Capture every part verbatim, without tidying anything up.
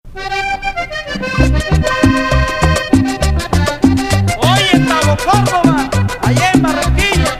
Oye, estamos Córdoba, allá en Barranquilla.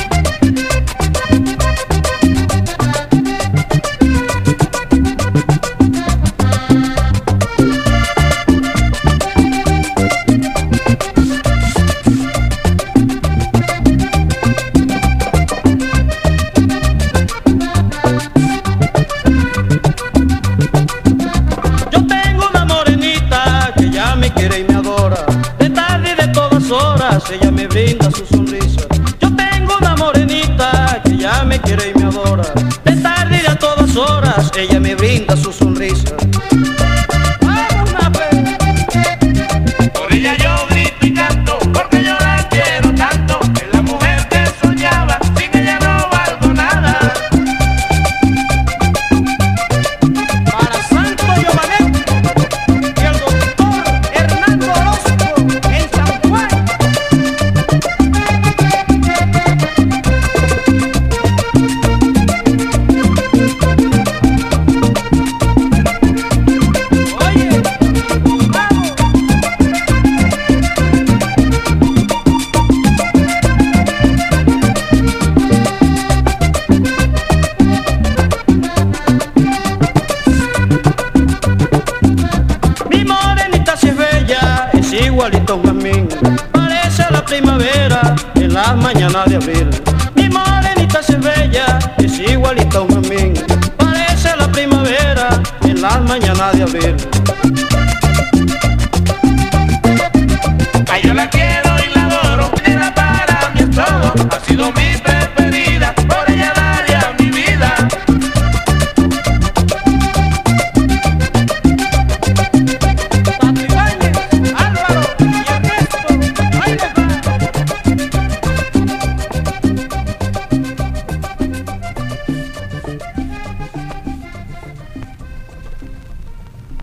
Yo tengo una morenita que ya me quiere y me adora. De tarde y de todas horas ella me brinda su sonrisa. Yo tengo una morenita que ya me quiere y me adora. De tarde y de todas horas ella me brinda su sonrisa. ¡Vamos, Nape! Por ella yo grito y canto, porque yo la quiero tanto. Es la mujer que soñaba, sin ella no valgo nada. Para Santo Giovanetti y el doctor Hernando Orozco en San Juan. Oye, vamos. Mi morenita si es bella, es igualita a un jazmín, parece a la primavera en las mañanas de abril. Mi morenita si es bella, es igualita a un jazmín, parece a la primavera en las mañanas de abril.